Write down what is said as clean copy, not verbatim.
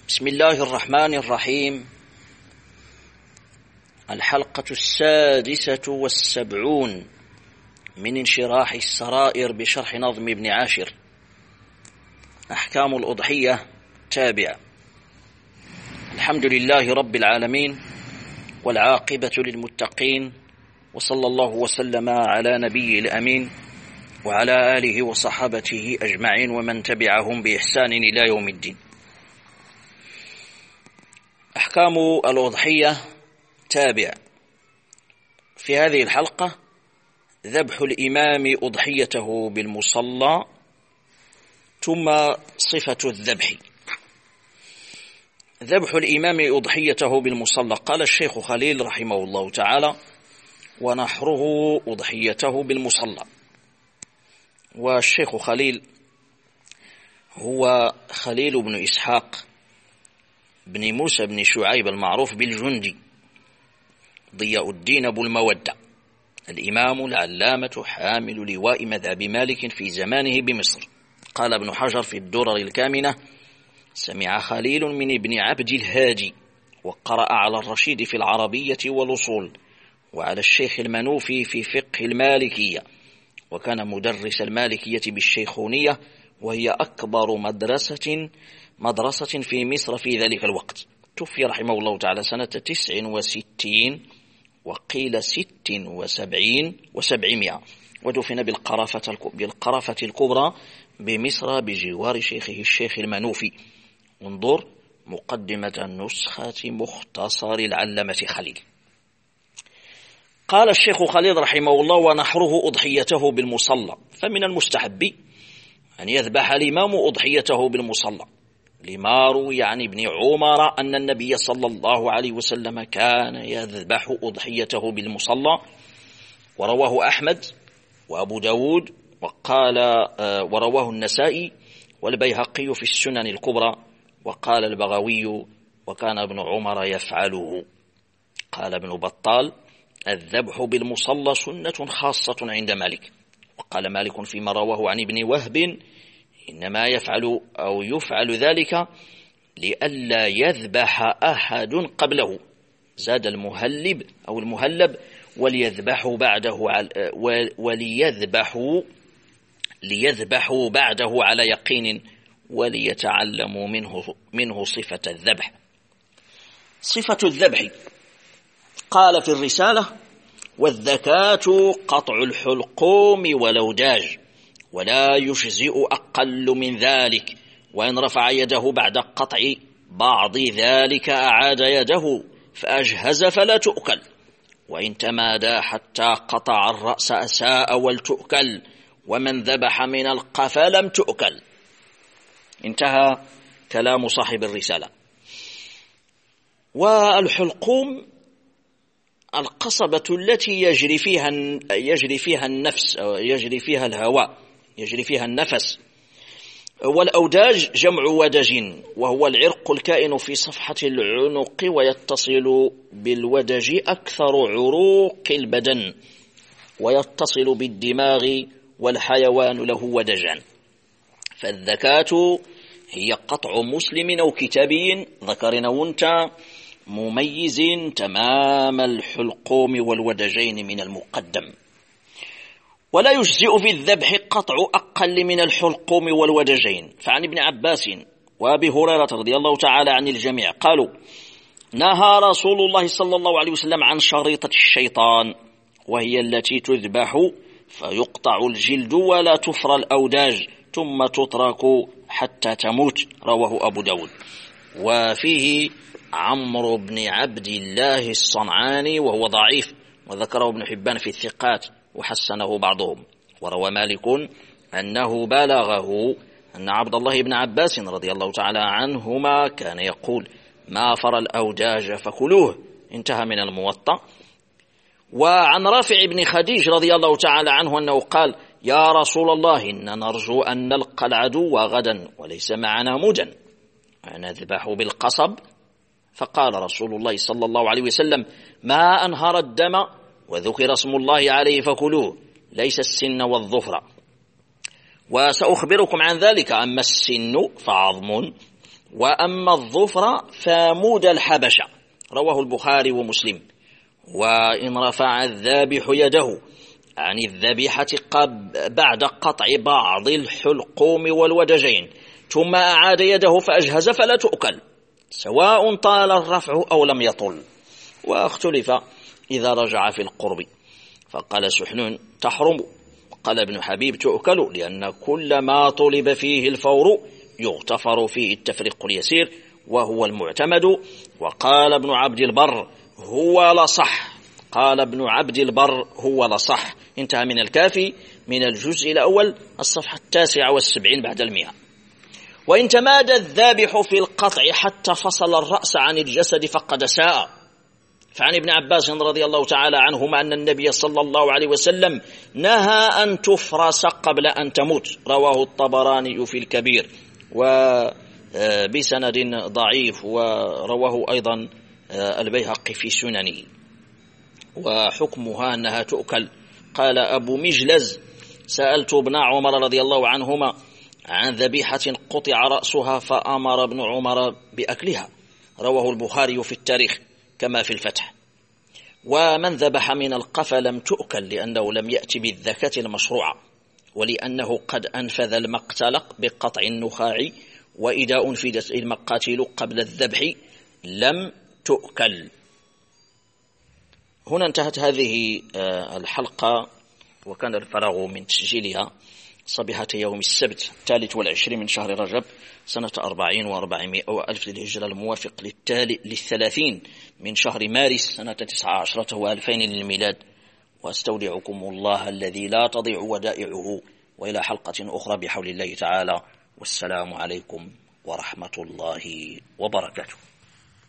بسم الله الرحمن الرحيم. الحلقة 76 من انشراح السرائر بشرح نظم ابن عاشر. أحكام الأضحية تابعة. الحمد لله رب العالمين والعاقبة للمتقين، وصلى الله وسلم على نبي الأمين وعلى آله وصحابته أجمعين ومن تبعهم بإحسان إلى يوم الدين. أحكام الأضحية تابع. في هذه الحلقة ذبح الإمام أضحيته بالمصلى، ثم صفة الذبح. ذبح الإمام أضحيته بالمصلى. قال الشيخ خليل رحمه الله تعالى: ونحره أضحيته بالمصلى. والشيخ خليل هو خليل بن إسحاق بن موسى بن شعيب المعروف بالجندي، ضياء الدين أبو المودة، الإمام العلامة حامل لواء مذهب مالك في زمانه بمصر. قال ابن حجر في الدرر الكامنة: سمع خليل من ابن عبد الهادي، وقرأ على الرشيد في العربية والأصول، وعلى الشيخ المنوفي في فقه المالكية، وكان مدرس المالكية بالشيخونية، وهي أكبر مدرسة في مصر في ذلك الوقت. توفي رحمه الله تعالى سنة 69 وقيل 76 و700، ودفن بالقرافة الكبرى بمصر بجوار شيخه الشيخ المنوفي. انظر مقدمة نسخة مختصر العلامة خليل. قال الشيخ خليل رحمه الله: ونحره أضحيته بالمصلى. فمن المستحب أن يذبح الإمام أضحيته بالمصلى، لما روي عن ابن عمر أن النبي صلى الله عليه وسلم كان يذبح أضحيته بالمصلى، ورواه أحمد وأبو داود، ورواه النسائي والبيهقي في السنن الكبرى. وقال البغوي: وكان ابن عمر يفعله. قال ابن بطال: الذبح بالمصلى سنة خاصة عند مالك. وقال مالك فيما رواه عن ابن وهب: إنما يفعل ذلك لئلا يذبح أحد قبله. زاد المهلب أو المهلب: ليذبحوا بعده على يقين وليتعلموا منه صفة الذبح. صفة الذبح. قال في الرسالة: والذكاة قطع الحلقوم والأوداج، ولا يجزئ أقل من ذلك، وإن رفع يده بعد قطع بعض ذلك أعاد يده فأجهز فلا تؤكل، وإن تمادى حتى قطع الرأس أساء ولتؤكل، ومن ذبح من القفا لم تؤكل. انتهى كلام صاحب الرسالة. والحلقوم القصبة التي يجري فيها النفس، أو يجري فيها الهواء، يجري فيها النفس. والأوداج جمع ودج، وهو العرق الكائن في صفحة العنق، ويتصل بالودج أكثر عروق البدن، ويتصل بالدماغ، والحيوان له ودجان. فالذكاة هي قطع مسلم أو كتابي ذكر أو أنثى مميز تمام الحلقوم والودجين من المقدم. ولا يجزئ في الذبح قطع أقل من الحلقوم والودجين. فعن ابن عباس وأبي هريرة رضي الله تعالى عن الجميع قالوا: نهى رسول الله صلى الله عليه وسلم عن شريطة الشيطان، وهي التي تذبح فيقطع الجلد ولا تفرى الأوداج ثم تترك حتى تموت. رواه أبو داود. وفيه عمرو بن عبد الله الصنعاني وهو ضعيف، وذكره ابن حبان في الثقات وحسنه بعضهم. وروى مالك أنه بلغه أن عبد الله بن عباس رضي الله تعالى عنهما كان يقول: ما فرى الأوداج فكلوه. انتهى من الموطأ. وعن رافع بن خديج رضي الله تعالى عنه أنه قال: يا رسول الله، إن نرجو أن نلقى العدو غدا وليس معنا مدن، نذبح بالقصب. فقال رسول الله صلى الله عليه وسلم: ما أنهر الدم وذكر اسم الله عليه فكلوه، ليس السن والظفر. وسأخبركم عن ذلك. أما السن فعظم، وأما الظفر فمود الحبشة، رواه البخاري ومسلم. وإن رفع الذابح يده عن الذبيحة بعد قطع بعض الحلقوم والودجين ثم أعاد يده فأجهز فلا تؤكل، سواء طال الرفع أو لم يطل. واختلف إذا رجع في القرب، فقال سحنون تحرم، قال ابن حبيب تؤكل، لأن كل ما طلب فيه الفور يغتفر فيه التفريق اليسير وهو المعتمد. وقال ابن عبد البر هو لصح، قال ابن عبد البر هو لصح. انتهى من الكافي من الجزء الأول الصفحة 79 بعد 100. وإن تمادى الذابح في القطع حتى فصل الرأس عن الجسد فقد ساء. فعن ابن عباس رضي الله تعالى عنهما أن النبي صلى الله عليه وسلم نهى أن تفرس قبل أن تموت، رواه الطبراني في الكبير وبسند ضعيف، ورواه أيضا البيهقي في سننه. وحكمها أنها تؤكل. قال أبو مجلز سألت ابن عمر رضي الله عنهما عن ذبيحة قطع رأسها فأمر ابن عمر بأكلها، رواه البخاري في التاريخ كما في الفتح. ومن ذبح من القفا لم تؤكل لأنه لم يأتي بالذكاة المشروعة، ولأنه قد أنفذ المقتل بقطع النخاع، وإذا أنفذت المقاتل قبل الذبح لم تؤكل. هنا انتهت هذه الحلقة، وكان الفراغ من تسجيلها صبيحة يوم السبت 23 من شهر رجب سنة 40 و400 وألف للهجرة، الموافق 30 من شهر مارس سنة 19 و2000 للميلاد. وأستودعكم الله الذي لا تضيع ودائعه، وإلى حلقة أخرى بحول الله تعالى، والسلام عليكم ورحمة الله وبركاته.